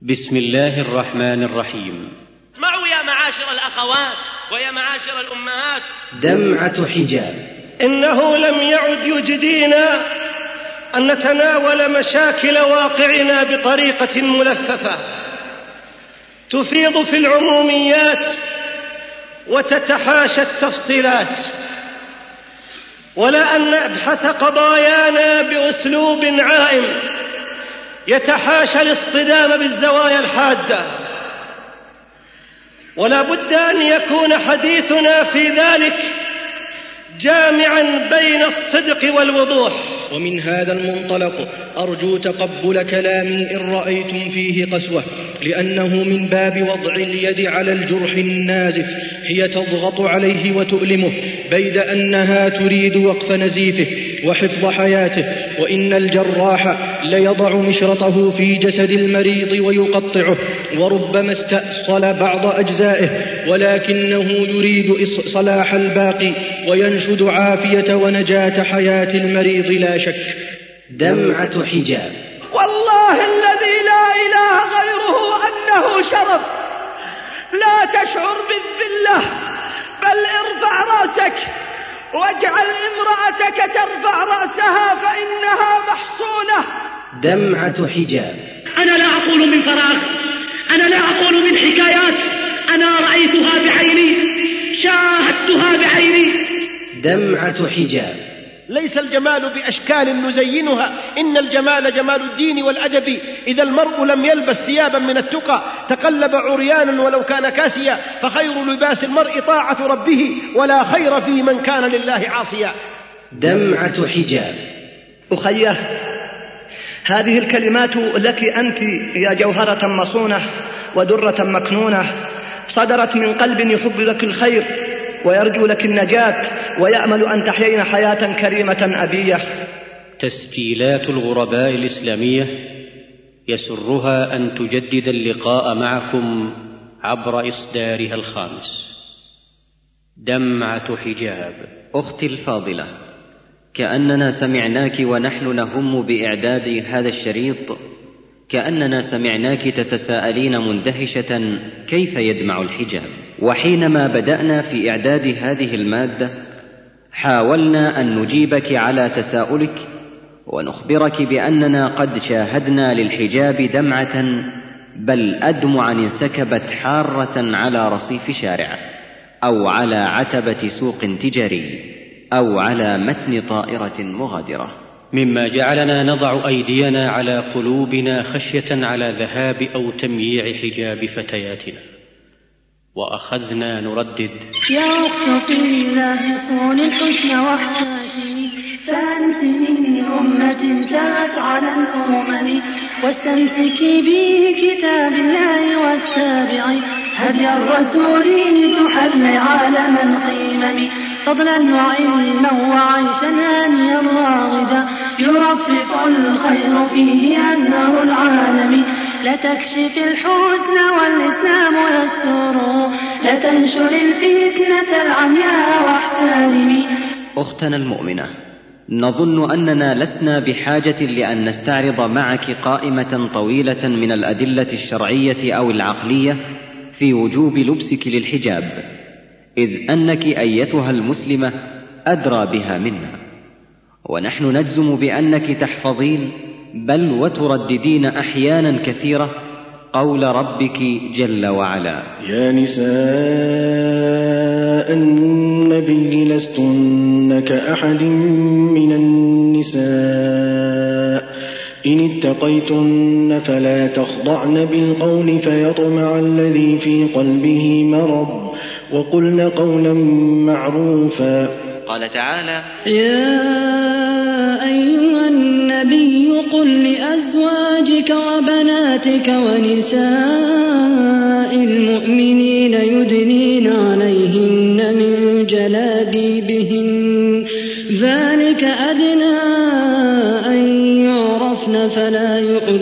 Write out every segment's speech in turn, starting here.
بسم الله الرحمن الرحيم. اسمعوا يا معاشر الأخوات ويا معاشر الأمهات. دمعة حجاب. إنه لم يعد يجدينا أن نتناول مشاكل واقعنا بطريقة ملففة تفيض في العموميات وتتحاشى التفصيلات، ولا أن نبحث قضايانا بأسلوب عائم يتحاشى الاصطدام بالزوايا الحادة، ولا بد أن يكون حديثنا في ذلك جامعا بين الصدق والوضوح. ومن هذا المنطلق أرجو تقبل كلامي إن رأيتم فيه قسوة، لأنه من باب وضع اليد على الجرح النازف، هي تضغط عليه وتؤلمه بيد أنها تريد وقف نزيفه وحفظ حياته، وإن الجراح ليضع مشرطه في جسد المريض ويقطعه، وربما استأصل بعض أجزائه، ولكنه يريد صلاح الباقي وينشد عافية ونجاة حياة المريض لا شك. دمعة حجاب. والله الذي لا إله غيره أنه شرف، لا تشعر بالذلة، بل ارفع رأسك واجعل امرأتك ترفع رأسها فإنها محصونة. دمعة حجاب. أنا لا أقول من فراغ، أنا لا أقول من حكايات، أنا رأيتها بعيني، شاهدتها بعيني. دمعة حجاب. ليس الجمال بأشكال نزينها، إن الجمال جمال الدين والأدب. إذا المرء لم يلبس ثيابا من التقى تقلب عريانا ولو كان كاسيا، فخير لباس المرء طاعة ربه، ولا خير في من كان لله عاصيا. دمعة حجاب. أخيه، هذه الكلمات لك أنت يا جوهرة مصونة ودرة مكنونة، صدرت من قلب يحب لك الخير ويرجو لك النجاة ويأمل أن تحيين حياة كريمة أبية. تسجيلات الغرباء الإسلامية يسرها أن تجدد اللقاء معكم عبر إصدارها الخامس. دمعة حجاب. أختي الفاضلة، كأننا سمعناك ونحن نهم بإعداد هذا الشريط، كأننا سمعناك تتساءلين مندهشة كيف يدمع الحجاب. وحينما بدأنا في إعداد هذه المادة حاولنا أن نجيبك على تساؤلك ونخبرك بأننا قد شاهدنا للحجاب دمعة، بل أدمعا انسكبت حارة على رصيف شارع، أو على عتبة سوق تجاري، أو على متن طائرة مغادرة، مما جعلنا نضع أيدينا على قلوبنا خشية على ذهاب أو تمييع حجاب فتياتنا، وأخذنا نردد: يا أخت قل الله صون الحسن واحتاجي، فأنت من أمة جاءت على الأمم، واستمسكي بكتاب الله واتبعي هدي الرسول تحلي عالم القمم، فضلا وعلما وعيشا هانيا راغدا، يرفرف الخير فيه أزهر العالم، لا تكشف الحسن والإسلام يستره، لا تنشر الفتنة العمياء واحترمي. أختنا المؤمنة، نظن أننا لسنا بحاجة لأن نستعرض معك قائمة طويلة من الأدلة الشرعية أو العقلية في وجوب لبسك للحجاب، إذ أنك أيتها المسلمة أدرى بها منا، ونحن نجزم بأنك تحفظين بل وترددين أحيانا كثيرة قول ربك جل وعلا: يا نساء النبي لستن كأحد من النساء إن اتقيتن فلا تخضعن بالقول فيطمع الذي في قلبه مرض، وقلن قولا معروفا. قال تعالى: يا أيها النبي قل لأزواجك وبناتك ونساء المؤمنين يدنين عليهن من جلابيبهن، ذلك أدنى أن يعرفن فلا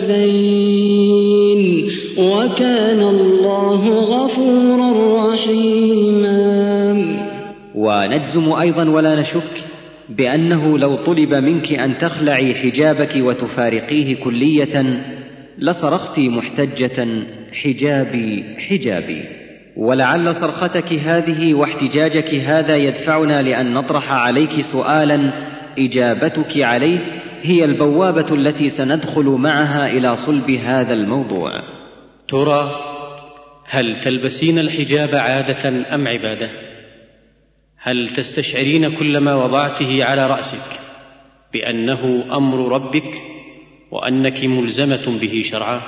يؤذين، وكان الله غفورا رحيما. ونجزم أيضا ولا نشك بأنه لو طلب منك أن تخلعي حجابك وتفارقيه كلية لصرخت محتجة: حجابي حجابي. ولعل صرختك هذه واحتجاجك هذا يدفعنا لأن نطرح عليك سؤالا إجابتك عليه هي البوابة التي سندخل معها إلى صلب هذا الموضوع. ترى هل تلبسين الحجاب عادة أم عبادة؟ هل تستشعرين كل ما وضعته على رأسك بأنه أمر ربك وأنك ملزمة به شرعا،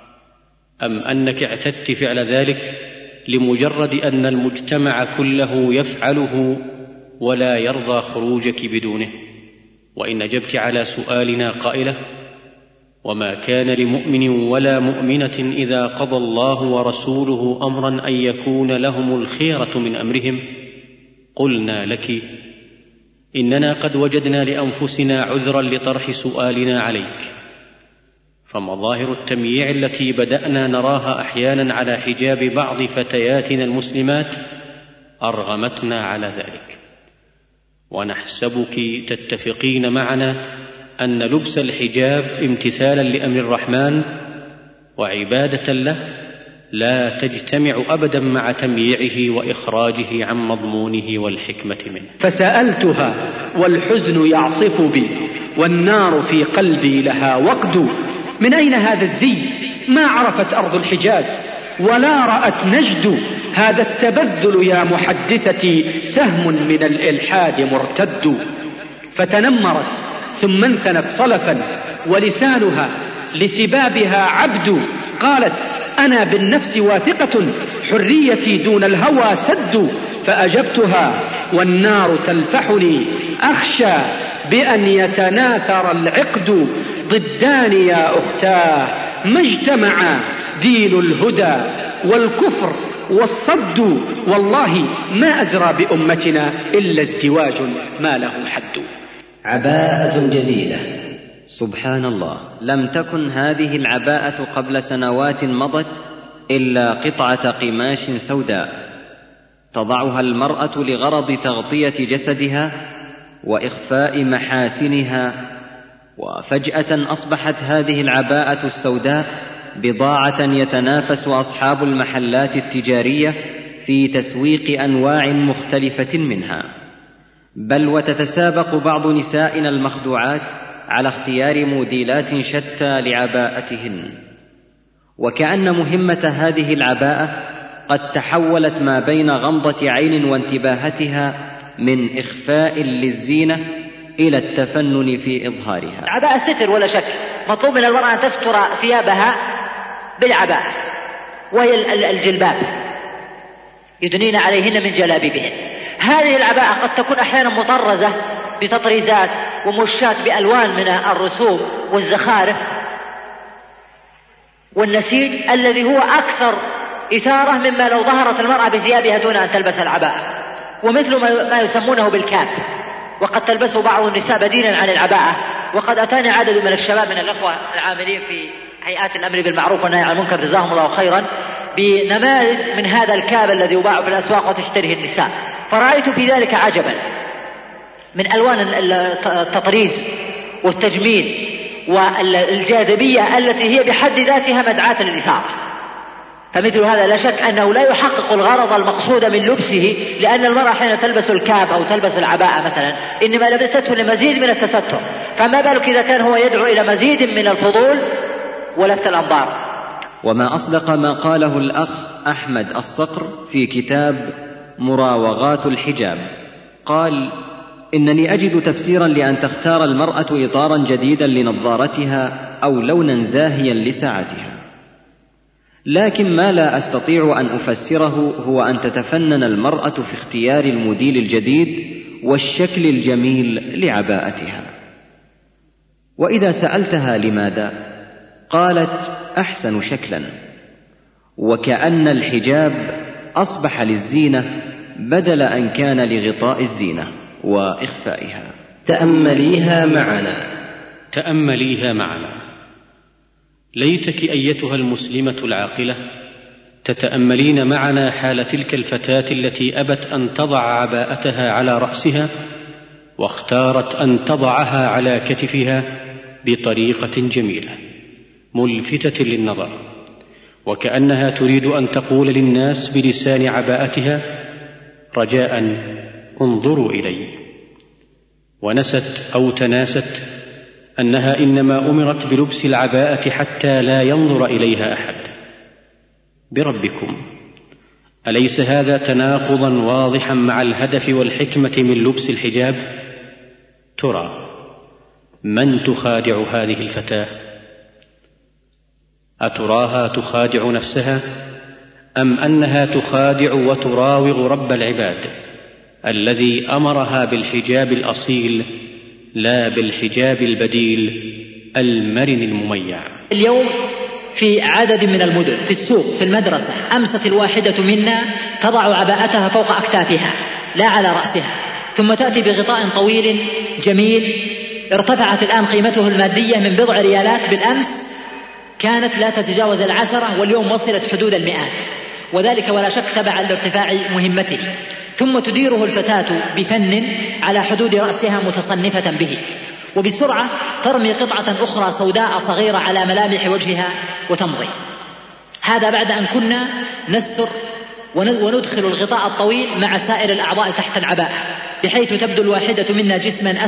أم أنك اعتدت فعل ذلك لمجرد أن المجتمع كله يفعله ولا يرضى خروجك بدونه؟ وإن أجبت على سؤالنا قائلة: وما كان لمؤمن ولا مؤمنة إذا قضى الله ورسوله أمرا أن يكون لهم الخيرة من أمرهم، قلنا لك: إننا قد وجدنا لأنفسنا عذرا لطرح سؤالنا عليك، فمظاهر التمييع التي بدأنا نراها أحيانا على حجاب بعض فتياتنا المسلمات أرغمتنا على ذلك، ونحسبك تتفقين معنا أن لبس الحجاب امتثالا لأمر الرحمن وعبادة له لا تجتمع أبدا مع تمييعه وإخراجه عن مضمونه والحكمة منه. فسألتها والحزن يعصف بي والنار في قلبي لها وقد: من أين هذا الزي؟ ما عرفت أرض الحجاز ولا رأت نجد هذا التبذل يا محدثتي، سهم من الإلحاد مرتد. فتنمرت ثم انثنت صلفا ولسانها لسبابها عبد، قالت: أنا بالنفس واثقة حريتي دون الهوى سد. فأجبتها والنار تلفحني أخشى بأن يتناثر العقد، ضدان يا أختاه ما اجتمع دين الهدى والكفر والصد، والله ما أزرى بأمتنا إلا ازدواج ما له حد. عباءة جديدة. سبحان الله، لم تكن هذه العباءة قبل سنوات مضت إلا قطعة قماش سوداء تضعها المرأة لغرض تغطية جسدها وإخفاء محاسنها، وفجأة أصبحت هذه العباءة السوداء بضاعة يتنافس أصحاب المحلات التجارية في تسويق أنواع مختلفة منها، بل وتتسابق بعض نسائنا المخدوعات على اختيار موديلات شتى لعباءتهن، وكأن مهمة هذه العباءة قد تحولت ما بين غمضة عين وانتباهتها من إخفاء للزينة إلى التفنن في إظهارها. العباءة ستر ولا شك، مطلوب من المرأة أن تستر ثيابها بالعباءة، وهي الجلباب، يدنين عليهن من جلابيبهن. هذه العباءة قد تكون أحيانا مطرزة بتطريزات ومشات بألوان من الرسوم والزخارف والنسيج الذي هو أكثر إثارة مما لو ظهرت المرأة بثيابها دون أن تلبس العباءة، ومثل ما يسمونه بالكاب، وقد تلبسه بعض النساء بديلا عن العباءة. وقد أتاني عدد من الشباب من الأخوة العاملين في هيئات الأمر بالمعروف والنهي عن المنكر جزاهم الله خيرا بنماذج من هذا الكاب الذي يباع في الأسواق وتشتريه النساء، فرأيت في ذلك عجبا من ألوان التطريز والتجميل والجاذبية التي هي بحد ذاتها مدعاة للإثارة. فمثل هذا لا شك أنه لا يحقق الغرض المقصود من لبسه، لأن المرأة حين تلبس الكاب أو تلبس العباءة مثلا إنما لبسته لمزيد من التستر، فما بالك إذا كان هو يدعو إلى مزيد من الفضول ولفت الأنظار. وما أصدق ما قاله الأخ أحمد الصقر في كتاب مراوغات الحجاب، قال: إنني أجد تفسيرا لأن تختار المرأة إطارا جديدا لنظارتها أو لونا زاهيا لساعتها، لكن ما لا أستطيع أن أفسره هو أن تتفنن المرأة في اختيار الموديل الجديد والشكل الجميل لعباءتها. وإذا سألتها لماذا، قالت: أحسن شكلا، وكأن الحجاب أصبح للزينة بدل أن كان لغطاء الزينة وإخفائها. تأمليها معنا. ليتك أيتها المسلمة العاقلة تتأملين معنا حال تلك الفتاة التي أبت أن تضع عباءتها على رأسها واختارت أن تضعها على كتفها بطريقة جميلة، ملفتة للنظر، وكأنها تريد أن تقول للناس بلسان عباءتها: رجاء انظروا إلي. ونست أو تناست أنها إنما أمرت بلبس العباءة حتى لا ينظر إليها أحد. بربكم، أليس هذا تناقضا واضحا مع الهدف والحكمة من لبس الحجاب؟ ترى من تخادع هذه الفتاة؟ أتراها تخادع نفسها، أم أنها تخادع وتراوغ رب العباد الذي أمرها بالحجاب الأصيل لا بالحجاب البديل المرن المميع؟ اليوم في عدد من المدن، في السوق، في المدرسة، أمست الواحدة منا تضع عباءتها فوق أكتافها لا على رأسها، ثم تأتي بغطاء طويل جميل ارتفعت الآن قيمته المادية من بضع ريالات، بالأمس كانت لا تتجاوز 10، واليوم وصلت حدود 100، وذلك ولا شك تبعا لارتفاع مهمته. ثم تديره الفتاة بفن على حدود رأسها متصنفة به، وبسرعة ترمي قطعة أخرى سوداء صغيرة على ملامح وجهها وتمضي. هذا بعد أن كنا نستر وندخل الغطاء الطويل مع سائر الأعضاء تحت العباءة، بحيث تبدو الواحدة منا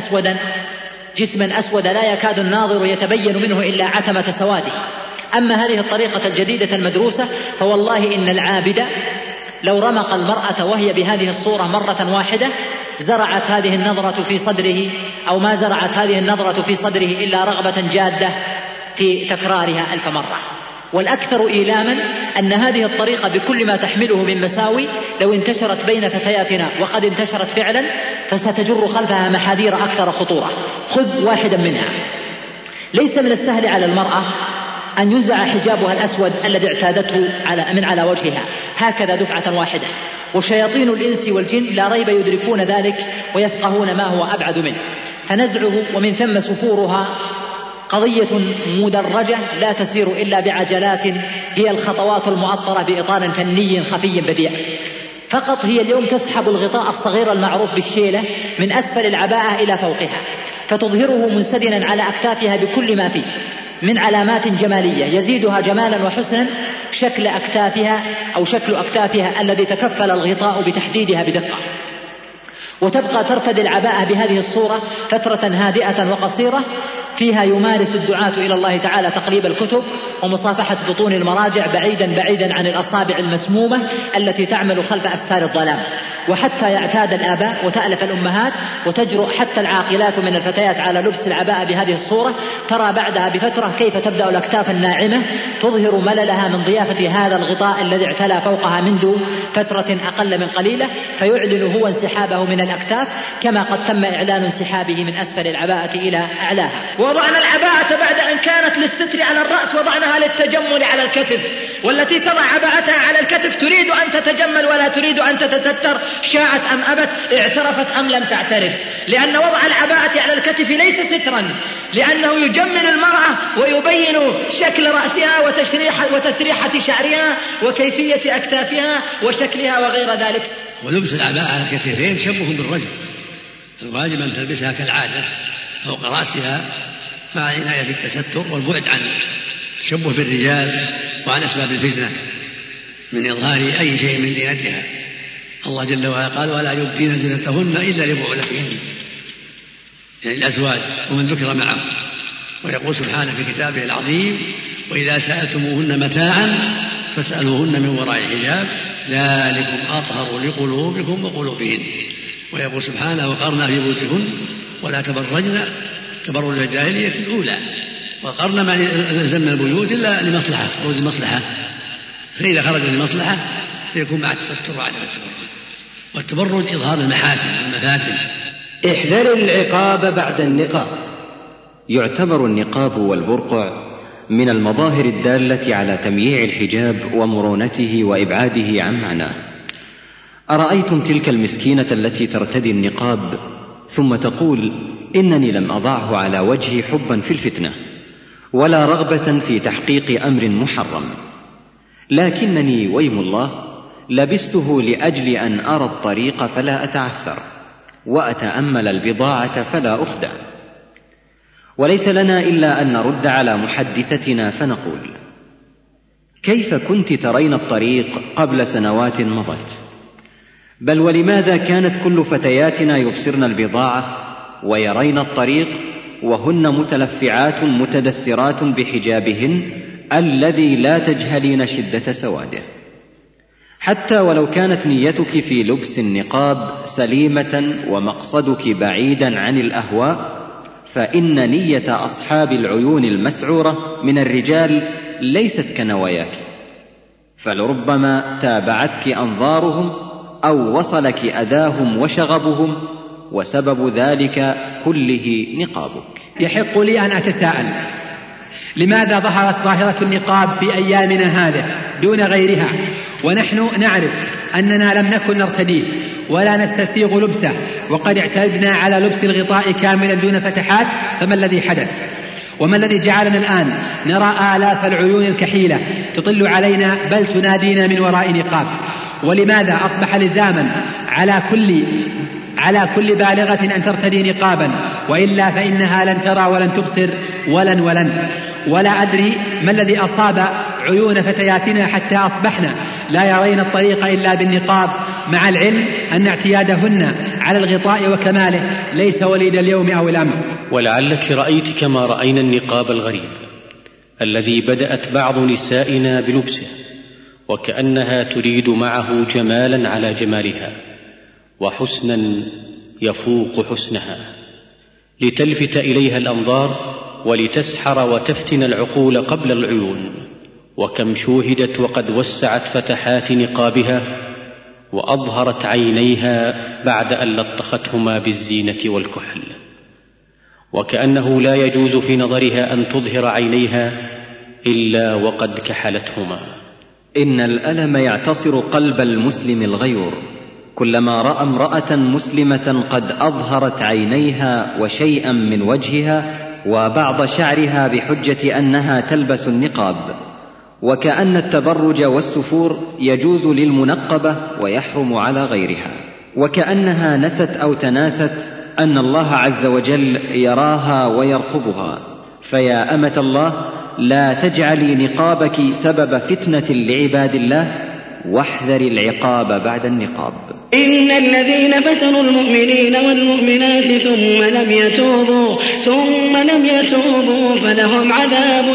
جسما أسودا لا يكاد الناظر يتبين منه إلا عتمة سواده. أما هذه الطريقة الجديدة المدروسة فوالله إن العابد لو رمق المرأة وهي بهذه الصورة مرة واحدة زرعت هذه النظرة في صدره، أو ما زرعت هذه النظرة في صدره إلا رغبة جادة في تكرارها 1000 مرة. والأكثر إيلاما أن هذه الطريقة بكل ما تحمله من مساوي لو انتشرت بين فتياتنا، وقد انتشرت فعلا، فستجر خلفها محاذير أكثر خطورة. خذ واحدا منها. ليس من السهل على المرأة أن ينزع حجابها الأسود الذي اعتادته من على وجهها هكذا دفعة واحدة، وشياطين الإنس والجن لا ريب يدركون ذلك ويفقهون ما هو أبعد منه، فنزعه ومن ثم سفورها قضية مدرجة لا تسير إلا بعجلات، هي الخطوات المؤطرة بإطار فني خفي بديع. فقط هي اليوم تسحب الغطاء الصغير المعروف بالشيلة من أسفل العباءة إلى فوقها، فتظهره منسدلا على أكتافها بكل ما فيه من علامات جمالية يزيدها جمالا وحسنا شكل أكتافها الذي تكفل الغطاء بتحديدها بدقة. وتبقى ترتدي العباءة بهذه الصورة فترة هادئة وقصيرة فيها يمارس الدعاة إلى الله تعالى تقليب الكتب ومصافحة بطون المراجع بعيدا عن الأصابع المسمومة التي تعمل خلف أستار الظلام. وحتى يعتاد الآباء وتألف الأمهات وتجرؤ حتى العاقلات من الفتيات على لبس العباءة بهذه الصورة، ترى بعدها بفترة كيف تبدأ الأكتاف الناعمة تظهر مللها من ضيافة هذا الغطاء الذي اعتلى فوقها منذ فترة أقل من قليلة، فيعلن هو انسحابه من الأكتاف كما قد تم إعلان انسحابه من أسفل العباءة إلى أعلاها. وضعنا العباءة بعد أن كانت للستر على الرأس وضعناها للتجمل على الكتف، والتي تضع عباءتها على الكتف تريد أن تتجمل ولا تريد أن تتستر، شاءت أم أبت، اعترفت أم لم تعترف، لأن وضع العباءة على الكتف ليس سترا، لأنه يجمل المرأة ويبين شكل رأسها وتسريحة شعرها وكيفية أكتافها وشكلها وغير ذلك. ولبس العباءة على الكتفين شبه بالرجل، الواجب أن تلبسها كالعادة فوق رأسها مع العناية بالتستر والبعد عن التشبه بالرجال وعن أسباب الفتنة من إظهار أي شيء من زينتها. الله جل وعلا قال: ولا يبدين زينتهن إلا لبعولتهن، يعني الأزواج ومن ذكر معه. ويقول سبحانه في كتابه العظيم: وإذا سألتموهن متاعا فاسألوهن من وراء الحجاب ذلكم أطهر لقلوبكم وقلوبهن. ويقول سبحانه: وقرنا في بيوتكن ولا تبرجن تبرج الجاهلية الأولى، وقرنا ما لزمنا البيوت إلا لمصلحة، خروج المصلحة، فإذا خرج لمصلحة فيكون مع التستر وعدم التبرج. والتبرج إظهار المحاسن والمفاتن. احذر العقاب بعد النقاب. يعتبر النقاب والبرقع من المظاهر الدالة على تمييع الحجاب ومرونته وإبعاده عن معناه. أرأيتم تلك المسكينة التي ترتدي النقاب ثم تقول: إنني لم أضعه على وجهي حبا في الفتنة ولا رغبة في تحقيق أمر محرم، لكنني ويم الله لبسته لأجل أن أرى الطريق فلا أتعثر وأتأمل البضاعة فلا أخدع. وليس لنا إلا أن نرد على محدثتنا فنقول: كيف كنت ترين الطريق قبل سنوات مضت؟ بل ولماذا كانت كل فتياتنا يبصرن البضاعة ويرين الطريق وهن متلفعات متدثرات بحجابهن الذي لا تجهلين شدة سواده؟ حتى ولو كانت نيتك في لبس النقاب سليمة ومقصدك بعيدا عن الأهواء، فإن نية أصحاب العيون المسعورة من الرجال ليست كنواياك، فلربما تابعتك أنظارهم أو وصلك أذاهم وشغبهم، وسبب ذلك كله نقابك. يحق لي أن أتساءل: لماذا ظهرت ظاهرة النقاب في أيامنا هذه دون غيرها، ونحن نعرف أننا لم نكن نرتديه ولا نستسيغ لبسه، وقد اعتدنا على لبس الغطاء كاملا دون فتحات؟ فما الذي حدث؟ وما الذي جعلنا الآن نرى آلاف العيون الكحيلة تطل علينا بل تنادينا من وراء نقاب؟ ولماذا أصبح لزاما على كل بالغة أن ترتدي نقابا، وإلا فإنها لن ترى ولن تبصر ولا أدري ما الذي أصاب عيون فتياتنا حتى أصبحنا لا يرين الطريق إلا بالنقاب، مع العلم أن اعتيادهن على الغطاء وكماله ليس وليد اليوم أو الأمس. ولعلك رأيت كما رأينا النقاب الغريب الذي بدأت بعض نسائنا بلبسه، وكأنها تريد معه جمالا على جمالها وحسنا يفوق حسنها، لتلفت إليها الأنظار ولتسحر وتفتن العقول قبل العيون. وكم شوهدت وقد وسعت فتحات نقابها وأظهرت عينيها بعد أن لطختهما بالزينة والكحل، وكأنه لا يجوز في نظرها أن تظهر عينيها إلا وقد كحلتهما. إن الألم يعتصر قلب المسلم الغيور كلما رأى امرأة مسلمة قد أظهرت عينيها وشيئا من وجهها وبعض شعرها بحجة أنها تلبس النقاب، وكأن التبرج والسفور يجوز للمنقبة ويحرم على غيرها، وكأنها نست أو تناست أن الله عز وجل يراها ويرقبها. فيا أمة الله، لا تجعلي نقابك سبب فتنة لعباد الله، واحذري العقاب بعد النقاب. إن الذين فتنوا المؤمنين والمؤمنات ثم لم يتوبوا فلهم عذاب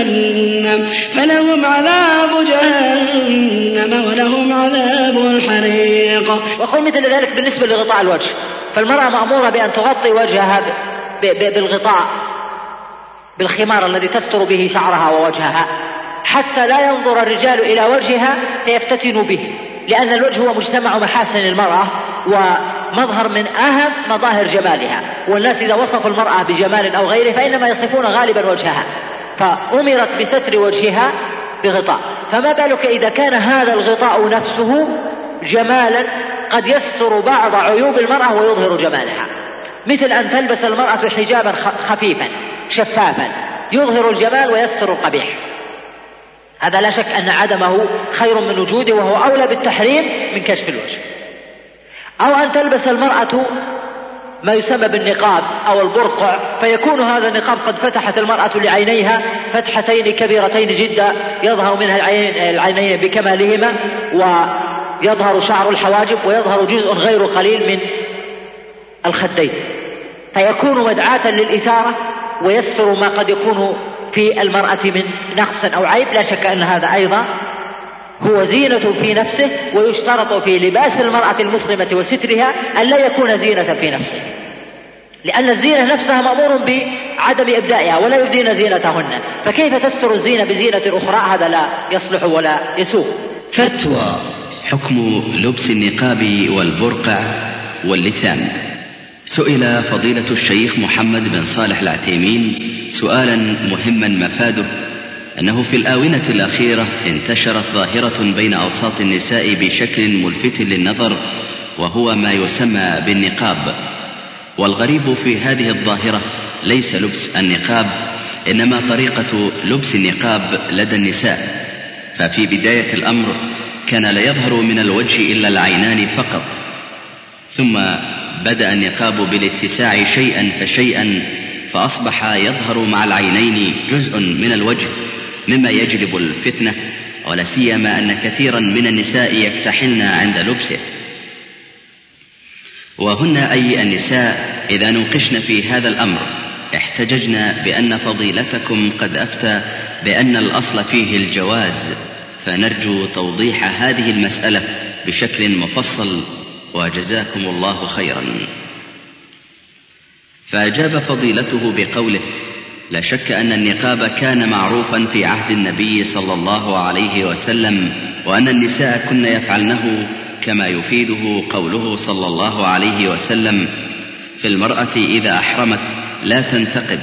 جهنم ولهم عذاب الحريق. وقل مثل ذلك بالنسبة لغطاء الوجه، فالمرأة مأمورة بأن تغطي وجهها بالغطاء، بالخمار الذي تستر به شعرها ووجهها، حتى لا ينظر الرجال إلى وجهها فيفتتنوا به، لأن الوجه هو مجتمع محاسن المرأة ومظهر من أهم مظاهر جمالها، والناس إذا وصفوا المرأة بجمال أو غيره فإنما يصفون غالبا وجهها، فأمرت بستر وجهها بغطاء، فما بالك إذا كان هذا الغطاء نفسه جمالا قد يستر بعض عيوب المرأة ويظهر جمالها، مثل أن تلبس المرأة حجابا خفيفا شفافا يظهر الجمال ويستر القبيح، هذا لا شك أن عدمه خير من وجوده، وهو أولى بالتحريم من كشف الوجه. أو أن تلبس المرأة ما يسمى بالنقاب أو البرقع، فيكون هذا النقاب قد فتحت المرأة لعينيها فتحتين كبيرتين جدا يظهر منها العينين بكمالهما، ويظهر شعر الحواجب، ويظهر جزء غير قليل من الخدين، فيكون مدعاة للإثارة ويستر ما قد يكون في المرأة من نقص أو عيب. لا شك أن هذا أيضا هو زينة في نفسه، ويشترط في لباس المرأة المسلمة وسترها أن لا يكون زينة في نفسه، لأن الزينة نفسها مأمور بعدم إبدائها ولا يبدين زينتهن، فكيف تستر الزينة بزينة أخرى؟ هذا لا يصلح ولا يسوق. فتوى حكم لبس النقاب والبرقع واللثام. سئل فضيلة الشيخ محمد بن صالح العثيمين سؤالا مهما مفاده أنه في الآونة الأخيرة انتشرت ظاهرة بين أوساط النساء بشكل ملفت للنظر، وهو ما يسمى بالنقاب. والغريب في هذه الظاهرة ليس لبس النقاب، إنما طريقة لبس النقاب لدى النساء. ففي بداية الأمر كان لا يظهر من الوجه إلا العينان فقط، ثم بدأ النقاب بالاتساع شيئا فشيئا، فأصبح يظهر مع العينين جزء من الوجه مما يجلب الفتنة، ولا سيما أن كثيرا من النساء يكتحلن عند لبسه. وهن أي النساء إذا نوقشن في هذا الأمر احتججن بأن فضيلتكم قد أفتى بأن الأصل فيه الجواز، فنرجو توضيح هذه المسألة بشكل مفصل، وجزاكم الله خيرا. فأجاب فضيلته بقوله: لا شك أن النقاب كان معروفا في عهد النبي صلى الله عليه وسلم، وأن النساء كن يفعلنه، كما يفيده قوله صلى الله عليه وسلم في المرأة إذا أحرمت لا تنتقب،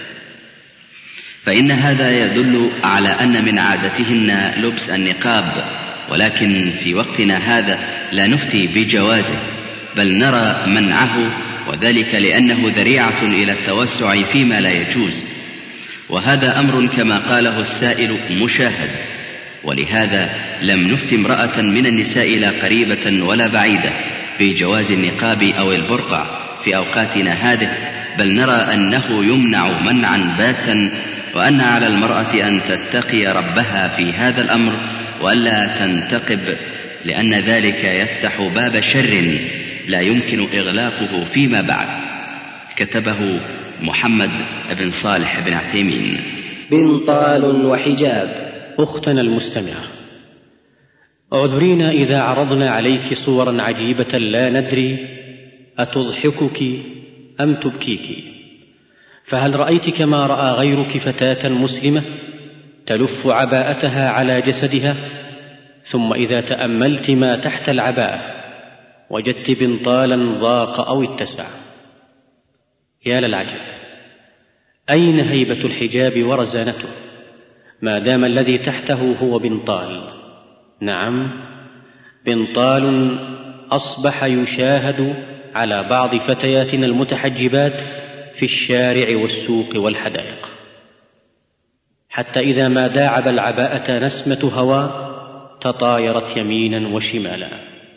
فإن هذا يدل على أن من عادتهن لبس النقاب، ولكن في وقتنا هذا لا نفتي بجوازه، بل نرى منعه، وذلك لأنه ذريعة إلى التوسع فيما لا يجوز، وهذا أمر كما قاله السائل مشاهد، ولهذا لم نفت امرأة من النساء لا قريبة ولا بعيدة بجواز النقاب أو البرقع في أوقاتنا هذه، بل نرى أنه يمنع منعا باتا، وأن على المرأة أن تتقي ربها في هذا الأمر وألا تنتقب، لأن ذلك يفتح باب شر لا يمكن إغلاقه فيما بعد. كتبه محمد بن صالح بن عثيمين. بنطال وحجاب. أختنا المستمعة، اعذرينا إذا عرضنا عليك صورا عجيبة لا ندري أتضحكك أم تبكيك، فهل رأيت كما رأى غيرك فتاة مسلمة تلف عباءتها على جسدها، ثم إذا تأملت ما تحت العباءة وجدت بنطالا ضاق أو اتسع؟ يا للعجب، أين هيبة الحجاب ورزانته ما دام الذي تحته هو بنطال؟ نعم، بنطال أصبح يشاهد على بعض فتياتنا المتحجبات في الشارع والسوق والحدائق، حتى إذا ما داعب العباءة نسمة هواء تطايرت يمينا وشمالا،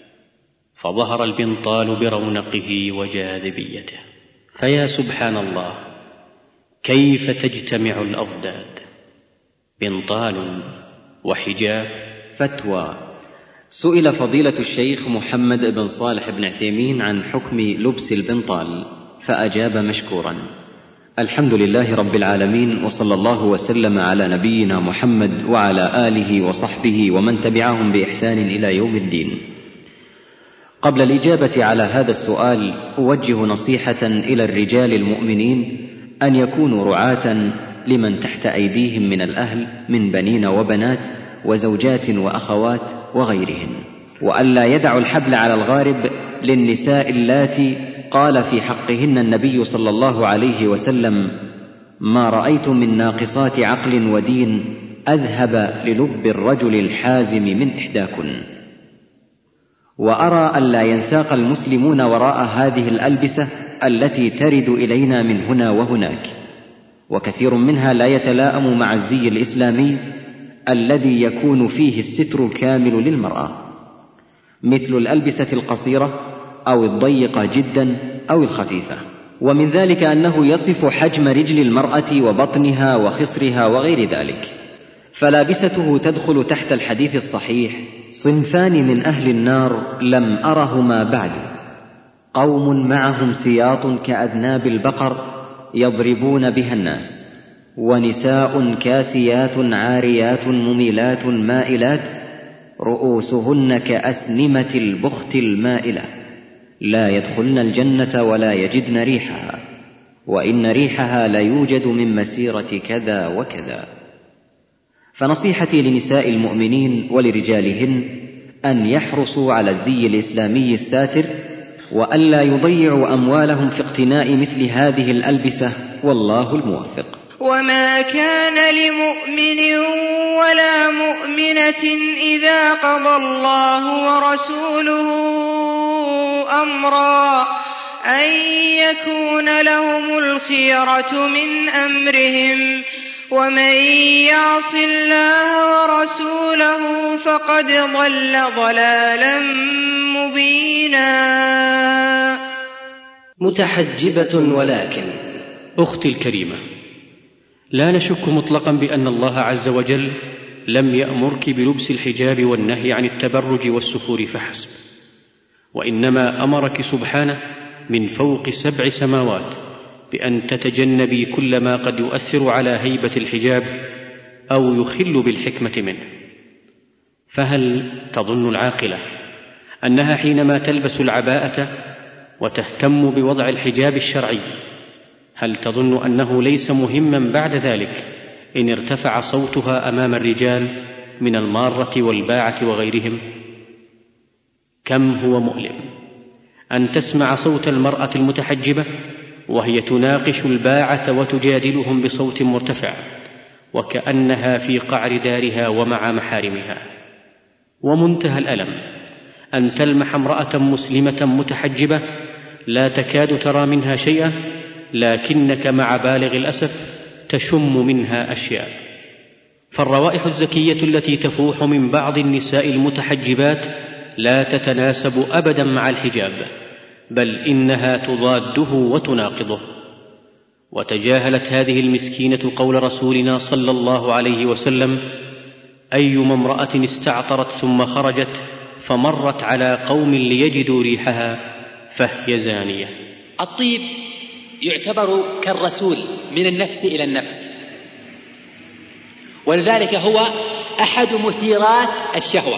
فظهر البنطال برونقه وجاذبيته. فيا سبحان الله، كيف تجتمع الأضداد، بنطال وحجاب. فتوى. سئل فضيلة الشيخ محمد بن صالح بن عثيمين عن حكم لبس البنطال، فأجاب مشكورا: الحمد لله رب العالمين، وصلى الله وسلم على نبينا محمد وعلى آله وصحبه ومن تبعهم بإحسان إلى يوم الدين. قبل الإجابة على هذا السؤال أوجه نصيحة إلى الرجال المؤمنين أن يكونوا رعاة لمن تحت أيديهم من الأهل من بنين وبنات وزوجات وأخوات وغيرهن، وألا يدعوا الحبل على الغارب للنساء اللاتي قال في حقهن النبي صلى الله عليه وسلم: ما رأيت من ناقصات عقل ودين أذهب للب الرجل الحازم من إحداكن. وأرى ألا ينساق المسلمون وراء هذه الألبسة التي ترد إلينا من هنا وهناك، وكثير منها لا يتلائم مع الزي الإسلامي الذي يكون فيه الستر الكامل للمرأة، مثل الألبسة القصيرة أو الضيقة جدا أو الخفيفة. ومن ذلك أنه يصف حجم رجل المرأة وبطنها وخصرها وغير ذلك، فلابسته تدخل تحت الحديث الصحيح: صنفان من أهل النار لم أرهما بعد، قوم معهم سياط كأذناب البقر يضربون بها الناس، ونساء كاسيات عاريات مميلات مائلات رؤوسهن كأسنمة البخت المائلة، لا يدخلن الجنة ولا يجدن ريحها، وإن ريحها ليوجد من مسيرة كذا وكذا. فنصيحتي لنساء المؤمنين ولرجالهن أن يحرصوا على الزي الإسلامي الساتر، وألا يضيعوا أموالهم في اقتناء مثل هذه الألبسة، والله الموفق. وما كان لمؤمن ولا مؤمنة إذا قضى الله ورسوله أمرا أن يكون لهم الخيرة من أمرهم، ومن يعص الله ورسوله فقد ضل ضلالا مبينا. متحجبة ولكن أختي الكريمة، لا نشك مطلقا بأن الله عز وجل لم يأمرك بلبس الحجاب والنهي عن التبرج والسفور فحسب، وإنما أمرك سبحانه من فوق 7 سماوات بأن تتجنبي كل ما قد يؤثر على هيبة الحجاب أو يخل بالحكمة منه. فهل تظن العاقلة أنها حينما تلبس العباءة وتهتم بوضع الحجاب الشرعي، هل تظن أنه ليس مهما بعد ذلك إن ارتفع صوتها أمام الرجال من المارة والباعة وغيرهم؟ كم هو مؤلم أن تسمع صوت المرأة المتحجبة وهي تناقش الباعة وتجادلهم بصوت مرتفع وكأنها في قعر دارها ومع محارمها. ومنتهى الألم أن تلمح امرأة مسلمة متحجبة لا تكاد ترى منها شيئا، لكنك مع بالغ الأسف تشم منها أشياء. فالروائح الزكية التي تفوح من بعض النساء المتحجبات لا تتناسب أبدا مع الحجاب، بل إنها تضاده وتناقضه. وتجاهلت هذه المسكينة قول رسولنا صلى الله عليه وسلم: أيما امرأة استعطرت ثم خرجت فمرت على قوم ليجدوا ريحها فهي زانية. الطيب يعتبر كالرسول من النفس إلى النفس، ولذلك هو أحد مثيرات الشهوة.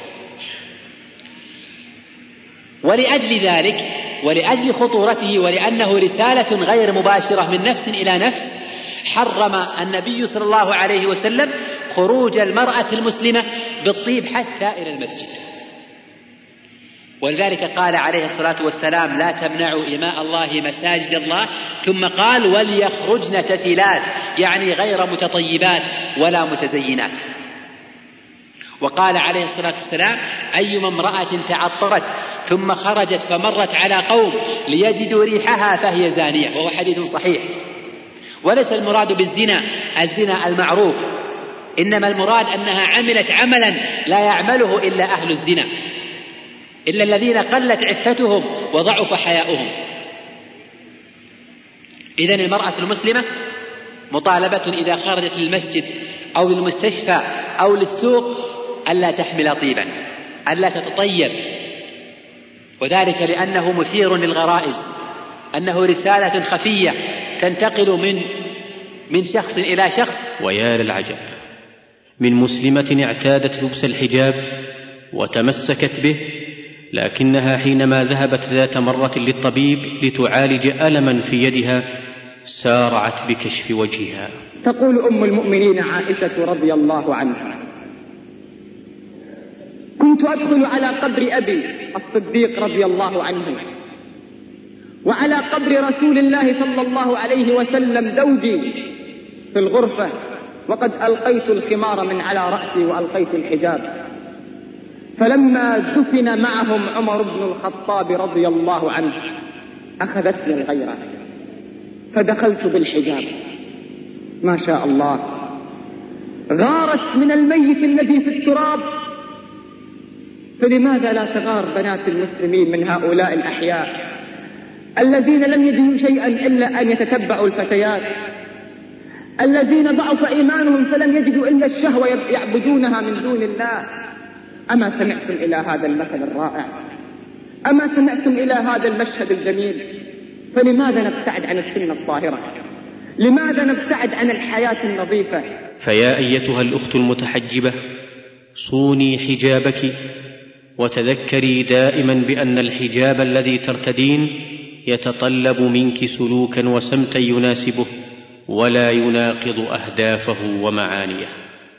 ولأجل ذلك ولأجل خطورته ولأنه رسالة غير مباشرة من نفس إلى نفس، حرم النبي صلى الله عليه وسلم خروج المرأة المسلمة بالطيب حتى إلى المسجد. ولذلك قال عليه الصلاة والسلام: لا تمنعوا إماء الله مساجد الله، ثم قال: وليخرجن تثيلات، يعني غير متطيبات ولا متزينات. وقال عليه الصلاة والسلام: أيما امرأة تعطرت ثم خرجت فمرت على قوم ليجدوا ريحها فهي زانية، وهو حديث صحيح. وليس المراد بالزنا الزنا المعروف، إنما المراد أنها عملت عملا لا يعمله إلا أهل الزنا، إلا الذين قلت عفتهم وضعف حياؤهم. إذن المرأة المسلمة مطالبة إذا خرجت للمسجد أو للمستشفى أو للسوق ألا تحمل طيبا، ألا تتطيب، وذلك لأنه مثير للغرائز، أنه رسالة خفية تنتقل من شخص إلى شخص. ويا للعجب من مسلمة اعتادت لبس الحجاب وتمسكت به، لكنها حينما ذهبت ذات مرة للطبيب لتعالج ألما في يدها سارعت بكشف وجهها. تقول أم المؤمنين عائشة رضي الله عنها: كنت أدخل على قبر أبي الصديق رضي الله عنه وعلى قبر رسول الله صلى الله عليه وسلم زوجي في الغرفة، وقد ألقيت الخمار من على رأسي وألقيت الحجاب. فلما دفن معهم عمر بن الخطاب رضي الله عنه أخذتني الغيرة فدخلت بالحجاب. ما شاء الله، غارت من الميت الذي في التراب، فلماذا لا تغار بنات المسلمين من هؤلاء الأحياء الذين لم يجدوا شيئا إلا أن يتتبعوا الفتيات، الذين ضعف إيمانهم فلم يجدوا إلا الشهوة يعبدونها من دون الله؟ أما سمعتم إلى هذا المثل الرائع؟ أما سمعتم إلى هذا المشهد الجميل؟ فلماذا نبتعد عن السنة الطاهرة؟ لماذا نبتعد عن الحياة النظيفة؟ فيا أيتها الأخت المتحجبة، صوني حجابك، وتذكري دائما بأن الحجاب الذي ترتدين يتطلب منك سلوكا وسمتا يناسبه ولا يناقض أهدافه ومعانيه.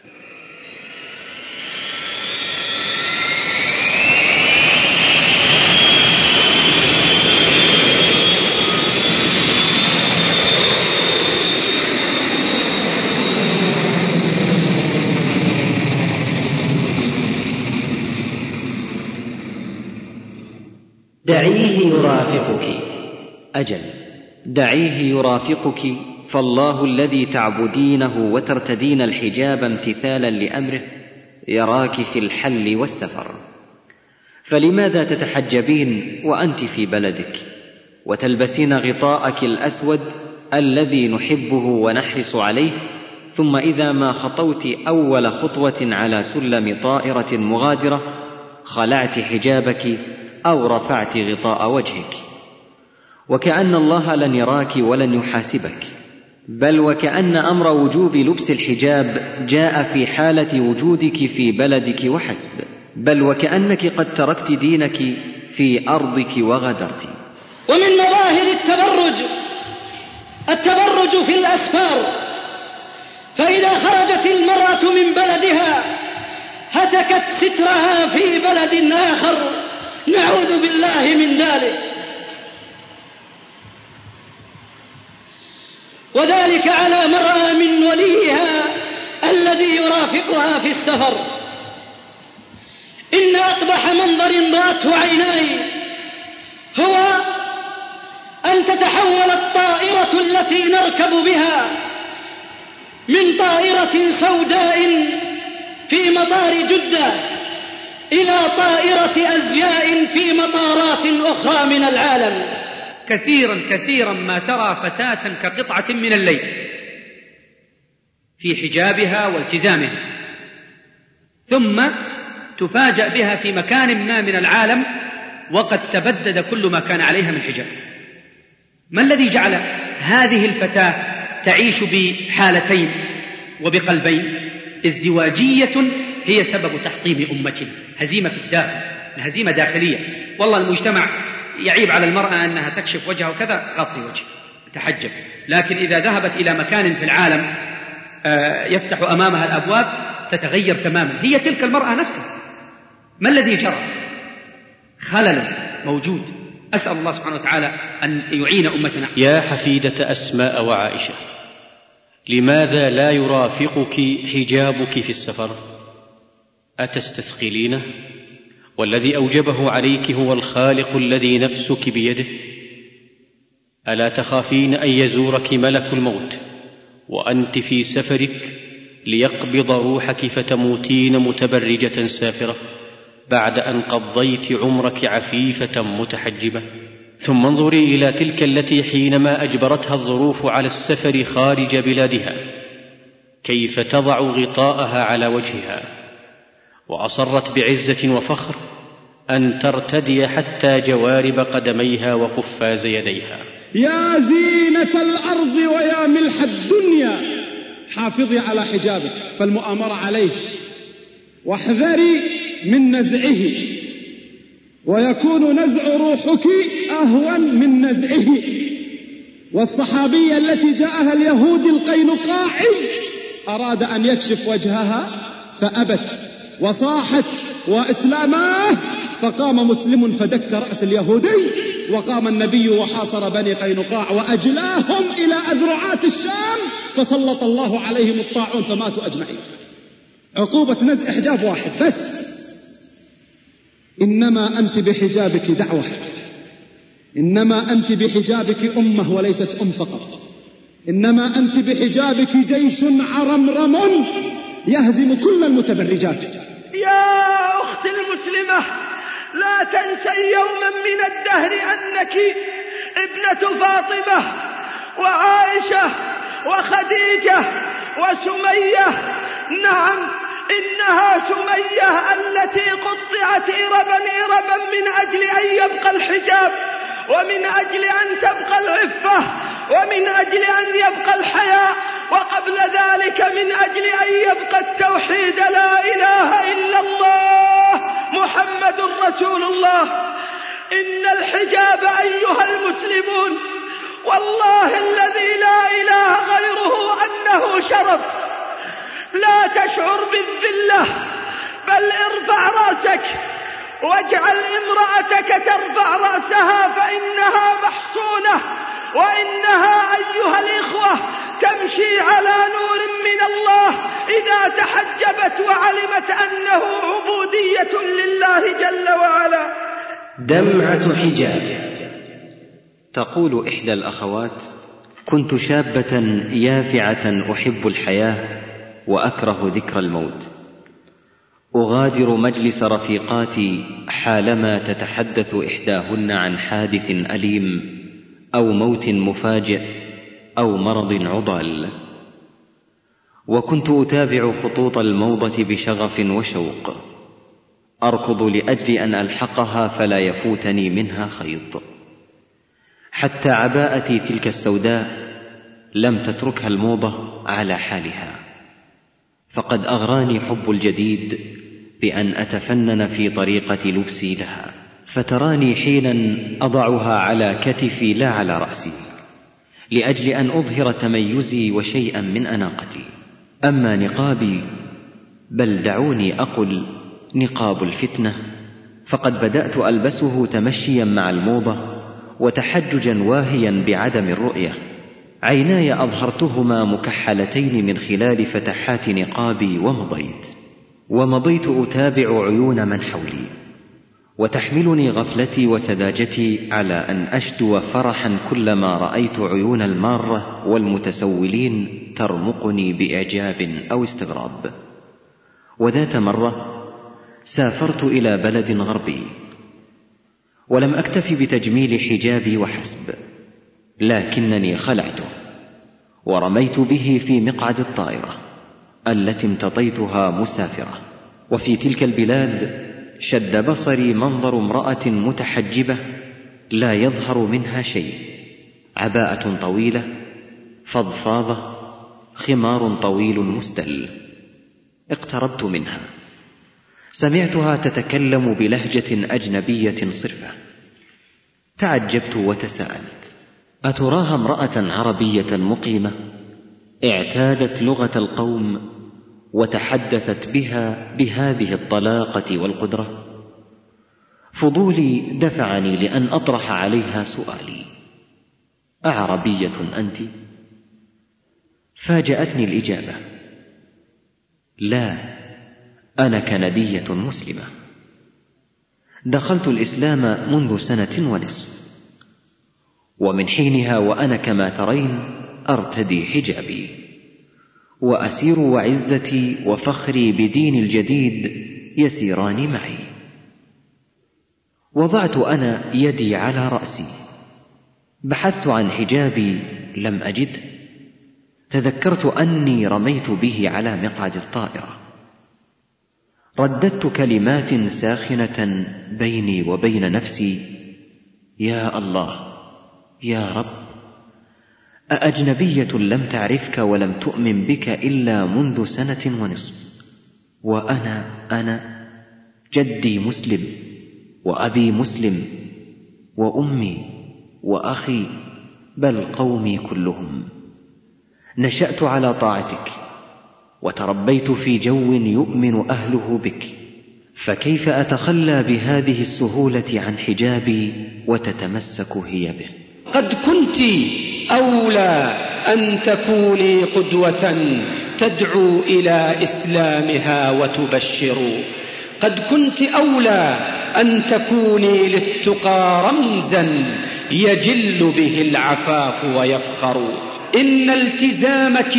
دعيه يرافقك. أجل، دعيه يرافقك، فالله الذي تعبدينه وترتدين الحجاب امتثالا لأمره يراك في الحل والسفر. فلماذا تتحجبين وأنت في بلدك وتلبسين غطاءك الأسود الذي نحبه ونحرص عليه، ثم إذا ما خطوت أول خطوة على سلم طائرة مغادرة خلعت حجابك أو رفعت غطاء وجهك، وكأن الله لن يراك ولن يحاسبك، بل وكأن أمر وجوب لبس الحجاب جاء في حالة وجودك في بلدك وحسب، بل وكأنك قد تركت دينك في أرضك وغادرت. ومن مظاهر التبرج في الأسفار، فإذا خرجت المرأة من بلدها هتكت سترها في بلد آخر، نعوذ بالله من ذلك، وذلك على مرأى من وليها الذي يرافقها في السفر. إن أقبح منظر رأته عيناي هو أن تتحول الطائرة التي نركب بها من طائرة سوداء في مطار جدة إلى طائرة أزياء في مطارات أخرى من العالم. كثيرا ما ترى فتاة كقطعة من الليل في حجابها والتزامها، ثم تفاجأ بها في مكان ما من العالم وقد تبدد كل ما كان عليها من حجاب. ما الذي جعل هذه الفتاة تعيش بحالتين وبقلبين؟ ازدواجية هي سبب تحطيم أمتنا، هزيمة في الداخل، هزيمة داخلية. والله المجتمع يعيب على المرأة أنها تكشف وجهها وكذا، غطي وجهها تحجب، لكن إذا ذهبت إلى مكان في العالم يفتح أمامها الأبواب تتغير تماما، هي تلك المرأة نفسها. ما الذي جرى؟ خلل موجود، أسأل الله سبحانه وتعالى أن يعين أمتنا. يا حفيدة أسماء وعائشة، لماذا لا يرافقك حجابك في السفر؟ أتستثقلينه؟ والذي أوجبه عليك هو الخالق الذي نفسك بيده. ألا تخافين أن يزورك ملك الموت وأنت في سفرك ليقبض روحك فتموتين متبرجة سافرة بعد أن قضيت عمرك عفيفة متحجبة؟ ثم انظري إلى تلك التي حينما أجبرتها الظروف على السفر خارج بلادها كيف تضع غطاءها على وجهها، وأصرت بعزة وفخر أن ترتدي حتى جوارب قدميها وقفاز يديها. يا زينة الأرض ويا ملح الدنيا، حافظي على حجابك فالمؤامرة عليه، واحذري من نزعه، ويكون نزع روحك أهون من نزعه. والصحابية التي جاءها اليهود القينقاعي أراد أن يكشف وجهها فأبت وصاحت وإسلاماه، فقام مسلم فدك رأس اليهودي، وقام النبي وحاصر بني قينقاع وأجلاهم إلى أذرعات الشام، فسلط الله عليهم الطاعون فماتوا أجمعين. عقوبة نزع حجاب واحد بس. إنما أنت بحجابك دعوة، إنما أنت بحجابك أمة وليست فقط، إنما أنت بحجابك جيش عرمرم يهزم كل المتبرجات. يا أختي المسلمة، لا تنسي يوما من الدهر أنك ابنة فاطمة وعائشة وخديجة وسمية. نعم، إنها سمية التي قطعت إربا من أجل أن يبقى الحجاب، ومن أجل أن تبقى العفة، ومن أجل أن يبقى الحياء، وقبل ذلك من أجل أن يبقى التوحيد، لا إله إلا الله محمد رسول الله. إن الحجاب أيها المسلمون والله الذي لا إله غيره أنه شرف. لا تشعر بالذلة، بل ارفع رأسك واجعل امرأتك ترفع رأسها، فإنها محصونة، وإنها أيها الإخوة تمشي على نور من الله إذا تحجبت وعلمت أنه عبودية لله جل وعلا. دمعة حجاب. تقول إحدى الأخوات: كنت شابة يافعة أحب الحياة وأكره ذكر الموت، أغادر مجلس رفيقاتي حالما تتحدث إحداهن عن حادث أليم أو موت مفاجئ أو مرض عضال. وكنت أتابع خطوط الموضة بشغف وشوق، أركض لأجل أن ألحقها فلا يفوتني منها خيط. حتى عباءتي تلك السوداء لم تتركها الموضة على حالها، فقد أغراني حب الجديد بأن أتفنن في طريقة لبسي لها، فتراني حينا أضعها على كتفي لا على رأسي، لأجل أن أظهر تميزي وشيئا من أناقتي. أما نقابي، بل دعوني أقل نقاب الفتنة، فقد بدأت ألبسه تمشيا مع الموضة وتحججا واهيا بعدم الرؤية. عيناي أظهرتهما مكحلتين من خلال فتحات نقابي، ومضيت أتابع عيون من حولي، وتحملني غفلتي وسذاجتي على أن أشدو فرحا كلما رأيت عيون المارة والمتسولين ترمقني بإعجاب أو استغراب. وذات مرة سافرت إلى بلد غربي، ولم أكتف بتجميل حجابي وحسب، لكنني خلعته ورميت به في مقعد الطائرة التي امتطيتها مسافرة. وفي تلك البلاد شد بصري منظر امرأة متحجبة لا يظهر منها شيء، عباءة طويلة فضفاضة، خمار طويل مستل. اقتربت منها، سمعتها تتكلم بلهجة أجنبية صرفة. تعجبت وتساءلت: أتراها امرأة عربية مقيمة اعتادت لغة القوم وتحدثت بها بهذه الطلاقة والقدرة؟ فضولي دفعني لأن أطرح عليها سؤالي: أعربية أنت؟ فاجأتني الإجابة: لا، أنا كندية مسلمة، دخلت الإسلام منذ 1.5 سنة، ومن حينها وأنا كما ترين أرتدي حجابي، وأسير وعزتي وفخري بدين الجديد يسيران معي. وضعت أنا يدي على رأسي، بحثت عن حجابي لم أجد، تذكرت أني رميت به على مقعد الطائرة. رددت كلمات ساخنة بيني وبين نفسي: يا الله، يا رب، أأجنبية لم تعرفك ولم تؤمن بك إلا منذ 1.5 سنة، وأنا جدي مسلم، وأبي مسلم، وأمي وأخي، بل قومي كلهم. نشأت على طاعتك، وتربيت في جو يؤمن أهله بك، فكيف أتخلى بهذه السهولة عن حجابي وتتمسك هي به؟ قد كنت أولى أن تكوني قدوة تدعو إلى إسلامها وتبشر، قد كنت أولى أن تكوني للتقى رمزا يجل به العفاف ويفخر. إن التزامك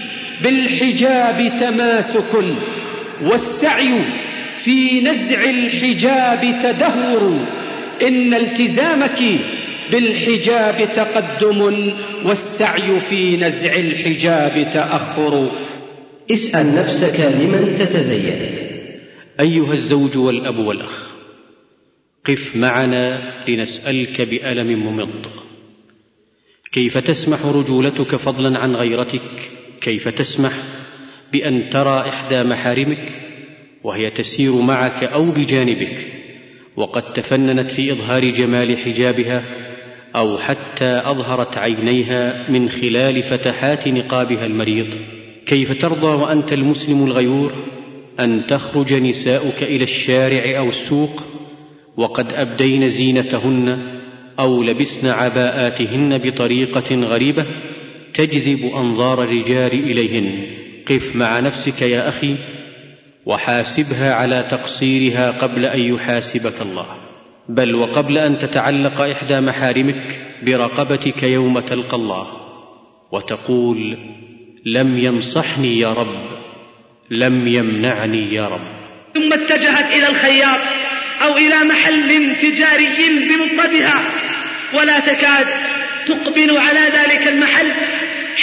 بالحجاب تماسك، والسعي في نزع الحجاب تدهور. إن التزامك بالحجاب تقدم، والسعي في نزع الحجاب تأخر. اسأل نفسك لمن تتزين. أيها الزوج والأب والأخ، قف معنا لنسألك بألم ممض: كيف تسمح رجولتك فضلا عن غيرتك؟ كيف تسمح بأن ترى إحدى محارمك وهي تسير معك أو بجانبك وقد تفننت في إظهار جمال حجابها، أو حتى أظهرت عينيها من خلال فتحات نقابها المريض؟ كيف ترضى وأنت المسلم الغيور أن تخرج نساؤك إلى الشارع أو السوق وقد أبدين زينتهن أو لبسن عباءاتهن بطريقة غريبة تجذب أنظار الرجال إليهن؟ قف مع نفسك يا أخي، وحاسبها على تقصيرها قبل أن يحاسبك الله، بل وقبل أن تتعلق إحدى محارمك برقبتك يوم تلقى الله وتقول: لم ينصحني يا رب، لم يمنعني يا رب. ثم اتجهت إلى الخياط أو إلى محل تجاري بمفردها، ولا تكاد تقبل على ذلك المحل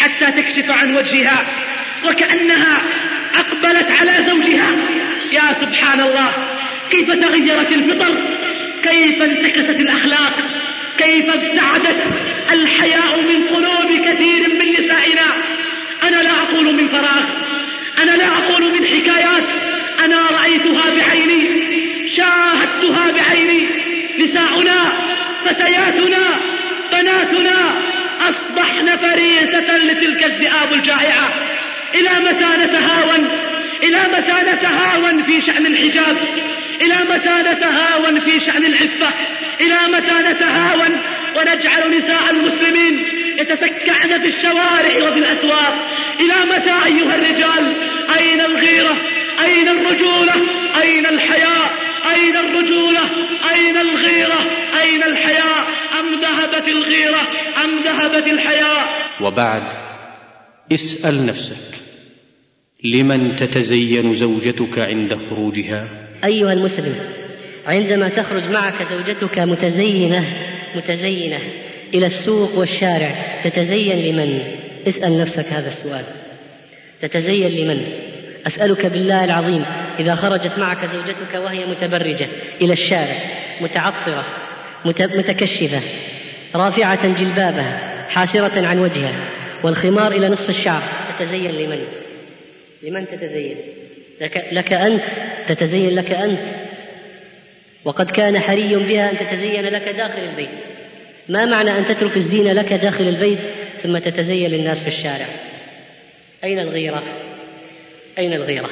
حتى تكشف عن وجهها وكأنها أقبلت على زوجها. يا سبحان الله، كيف تغيرت الفطر، كيف انتكست الأخلاق، كيف ابتعدت الحياء من قلوب كثير من نسائنا. أنا لا أقول من فراغ، أنا لا أقول من حكايات، أنا رأيتها بعيني، شاهدتها بعيني. نساؤنا، فتياتنا، بناتنا أصبحن فريسة لتلك الذئاب الجائعة. إلى متى نتهاون؟ إلى متى نتهاون في شأن الحجاب؟ إلى متى نتهاون في شأن العفة؟ إلى متى نتهاون ونجعل نساء المسلمين يتسكعن في الشوارع وفي الأسواق؟ إلى متى أيها الرجال؟ أين الغيرة؟ أين الرجولة؟ أين الحياء؟ أين الرجولة؟ أين الغيرة؟ أين الحياء؟ أم ذهبت الغيرة؟ أم ذهبت الحياء؟ وبعد، اسأل نفسك: لمن تتزين زوجتك عند خروجها؟ أيها المسلم، عندما تخرج معك زوجتك متزينة إلى السوق والشارع، تتزين لمن؟ اسأل نفسك هذا السؤال. تتزين لمن؟ أسألك بالله العظيم، إذا خرجت معك زوجتك وهي متبرجة إلى الشارع، متعطرة، متكشفة، رافعة جلبابها، حاسرة عن وجهها، والخمار إلى نصف الشعر، تتزين لمن؟ لمن تتزين؟ لك أنت، تتزين لك أنت. وقد كان حري بها أن تتزين لك داخل البيت. ما معنى أن تترك الزينة لك داخل البيت ثم تتزين للناس في الشارع؟ أين الغيرة؟ أين الغيرة؟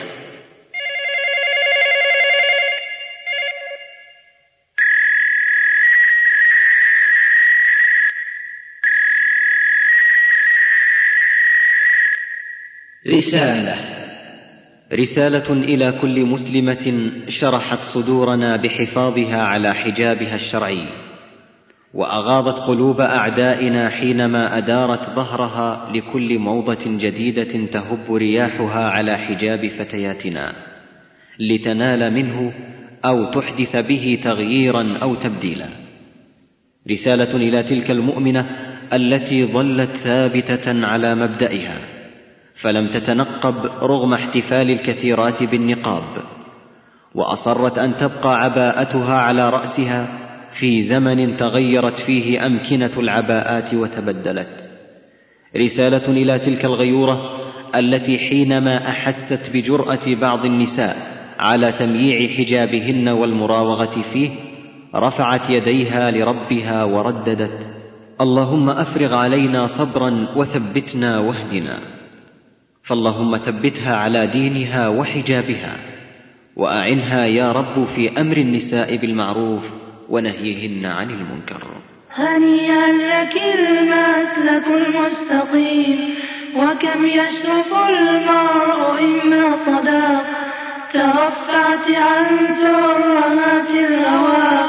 رسالة إلى كل مسلمة شرحت صدورنا بحفاظها على حجابها الشرعي، وأغاضت قلوب أعدائنا حينما أدارت ظهرها لكل موضة جديدة تهب رياحها على حجاب فتياتنا لتنال منه أو تحدث به تغييرا أو تبديلا. رسالة إلى تلك المؤمنة التي ظلت ثابتة على مبدئها، فلم تتنقب رغم احتفال الكثيرات بالنقاب، وأصرت أن تبقى عباءتها على رأسها في زمن تغيرت فيه أمكنة العباءات وتبدلت. رسالة إلى تلك الغيورة التي حينما أحست بجرأة بعض النساء على تمييع حجابهن والمراوغة فيه، رفعت يديها لربها ورددت: اللهم أفرغ علينا صبرا وثبتنا واهدنا. فاللهم ثبتها على دينها وحجابها، وأعنها يا رب في أمر النساء بالمعروف ونهيهن عن المنكر. هنيئا لك المسلك المستقيم، وكم يشرف المرء إما صداق. ترفعت عن ترهات الهوى،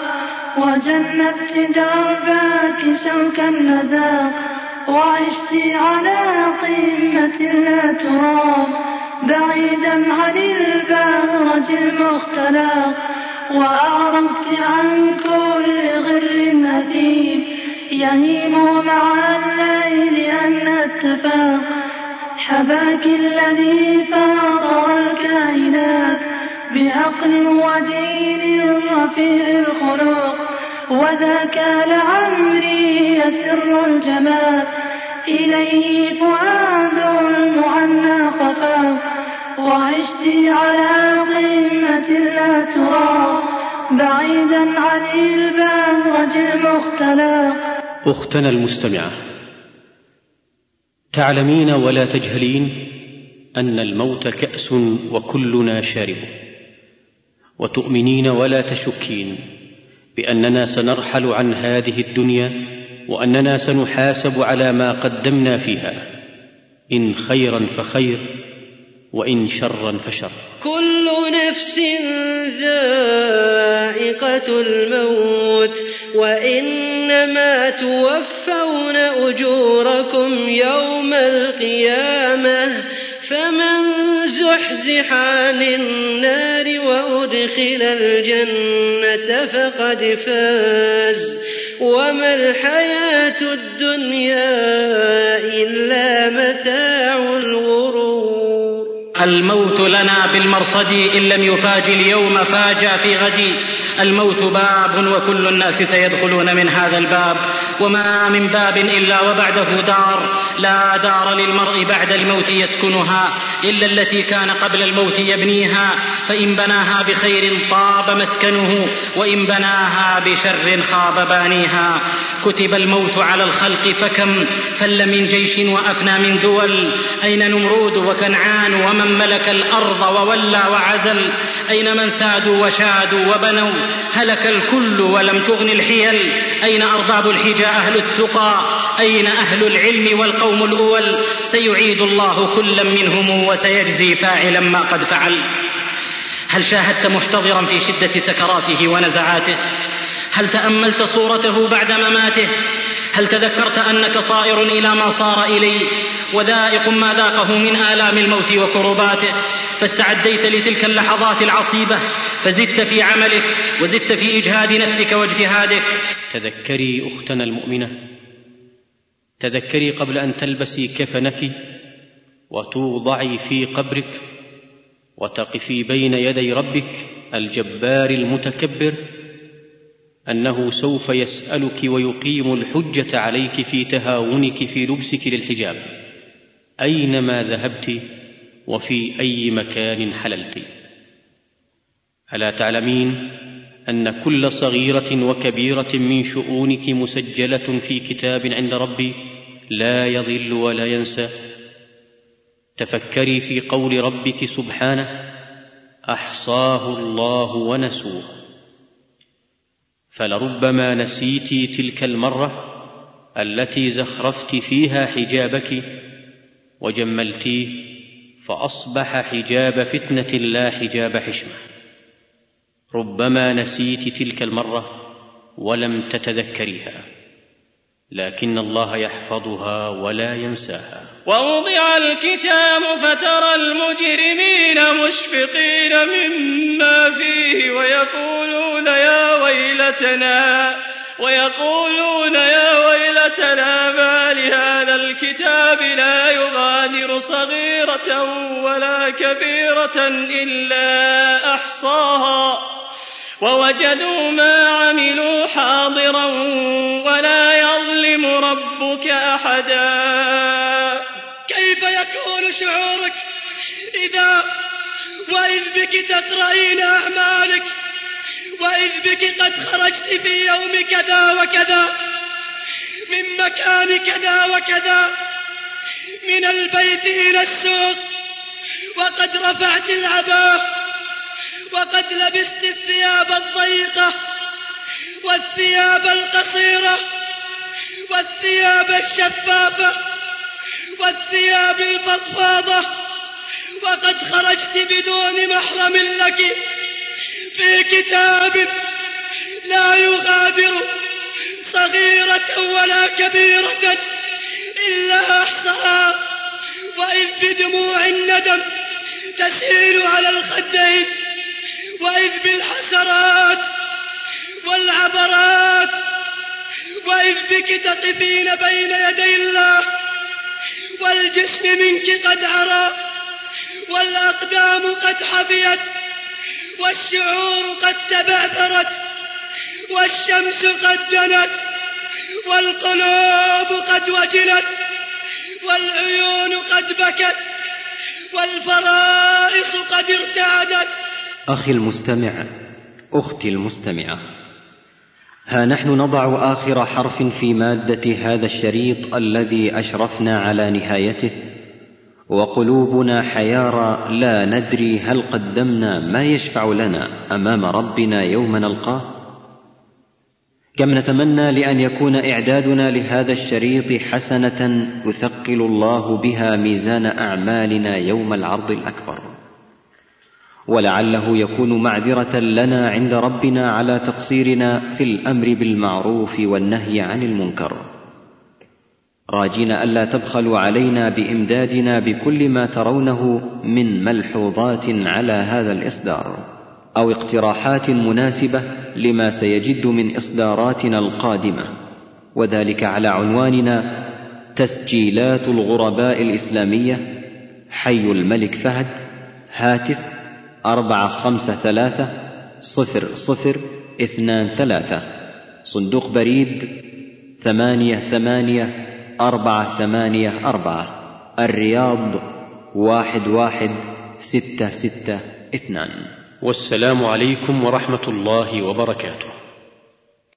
وجنبت دربك شوك النزاق، وعشت على قمة لا ترام، بعيدا عن البرج المختلق، وأعرضت عن كل غر أثيم يهيم مع الليل أن اتفاق. حباك الذي فاض الكائنات بعقل ودين رفيع الخلق، وذاك لعمري سر الجمال، إليه فؤاد المعنى خفاق. وعشت على قمة لا ترى، بعيدا عن البرج المختلق. أختنا المستمعة، تعلمين ولا تجهلين أن الموت كأس وكلنا شاربه، وتؤمنين ولا تشكين بأننا سنرحل عن هذه الدنيا، وأننا سنحاسب على ما قدمنا فيها، إن خيرا فخير وإن شرا فشر. كل نفس ذائقة الموت، وإنما توفون أجوركم يوم القيامة. فمن زحزح عن النار وأدخل الجنة فقد فاز، وما الحياة الدنيا إلا متاع متاع الغرور. الموت لنا بالمرصد إن لم يفاجئ اليوم فاجأ في غدي. الموت باب وكل الناس سيدخلون من هذا الباب، وما من باب إلا وبعده دار. لا دار للمرء بعد الموت يسكنها إلا التي كان قبل الموت يبنيها، فإن بناها بخير طاب مسكنه، وإن بناها بشر خاب بانيها. كتب الموت على الخلق فكم فل من جيش وأفنى من دول. أين نمرود وكنعان ومن ملك الأرض وولى وعزل؟ أين من سادوا وشادوا وبنوا؟ هلك الكل ولم تغن الحيل. أين أرباب الحجى أهل التقى؟ أين أهل العلم والقوم الأول؟ سيعيد الله كلا منهم وسيجزي فاعلا ما قد فعل. هل شاهدت محتضرا في شدة سكراته ونزعاته؟ هل تأملت صورته بعد مماته؟ هل تذكرت أنك صائر إلى ما صار إليه وذائق ما ذاقه من آلام الموت وكرباته؟ فاستعديت لتلك اللحظات العصيبة، فزدت في عملك وزدت في إجهاد نفسك واجتهادك. تذكري أختنا المؤمنة، تذكري قبل أن تلبسي كفنك وتوضعي في قبرك وتقفي بين يدي ربك الجبار المتكبر أنه سوف يسألك ويقيم الحجة عليك في تهاونك في لبسك للحجاب أينما ذهبت وفي أي مكان حللت. ألا تعلمين أن كل صغيرة وكبيرة من شؤونك مسجلة في كتاب عند ربي لا يضل ولا ينسى؟ تفكري في قول ربك سبحانه: أحصاه الله ونسوه. فلربما نسيت تلك المرة التي زخرفت فيها حجابك وجملتيه فأصبح حجاب فتنة لا حجاب حشمة. ربما نسيت تلك المرة ولم تتذكريها، لكن الله يحفظها ولا ينساها. ووضع الكتاب فترى المجرمين مشفقين مما فيه ويقولون يا ويلتنا ما لهذا الكتاب لا يغادر صغيرة ولا كبيرة إلا أحصاها ووجدوا ما عملوا حاضرا ولا يظلم ربك أحدا. كيف يكون شعورك وإذ بك تقرأين أعمالك، وإذ بك قد خرجت في يوم كذا وكذا من مكان كذا وكذا من البيت إلى السوق، وقد رفعت العباء وقد لبست الثياب الضيقة والثياب القصيرة والثياب الشفافة والثياب الفضفاضة، وقد خرجت بدون محرم لك في كتاب لا يغادر صغيرة ولا كبيرة إلا أحصاها، وإذ بدموع الندم تسيل على الخدين، وإذ بالحسرات والعبرات، وإذ بك تقفين بين يدي الله والجسم منك قد عرى والأقدام قد حفيت والشعور قد تبعثرت والشمس قد دنت والقلوب قد وجلت والعيون قد بكت والفرائص قد ارتعدت. أخي المستمع، أختي المستمعة، ها نحن نضع آخر حرف في مادة هذا الشريط الذي أشرفنا على نهايته، وقلوبنا حيارى لا ندري هل قدمنا ما يشفع لنا أمام ربنا يوم نلقاه. كم نتمنى لأن يكون إعدادنا لهذا الشريط حسنة يثقل الله بها ميزان أعمالنا يوم العرض الأكبر، ولعله يكون معذرة لنا عند ربنا على تقصيرنا في الأمر بالمعروف والنهي عن المنكر، راجين ألا تبخلوا علينا بإمدادنا بكل ما ترونه من ملحوظات على هذا الإصدار أو اقتراحات مناسبة لما سيجد من إصداراتنا القادمة، وذلك على عنواننا تسجيلات الغرباء الإسلامية، حي الملك فهد، هاتف 453-0023، صندوق بريد 88484، الرياض 11662. والسلام عليكم ورحمة الله وبركاته.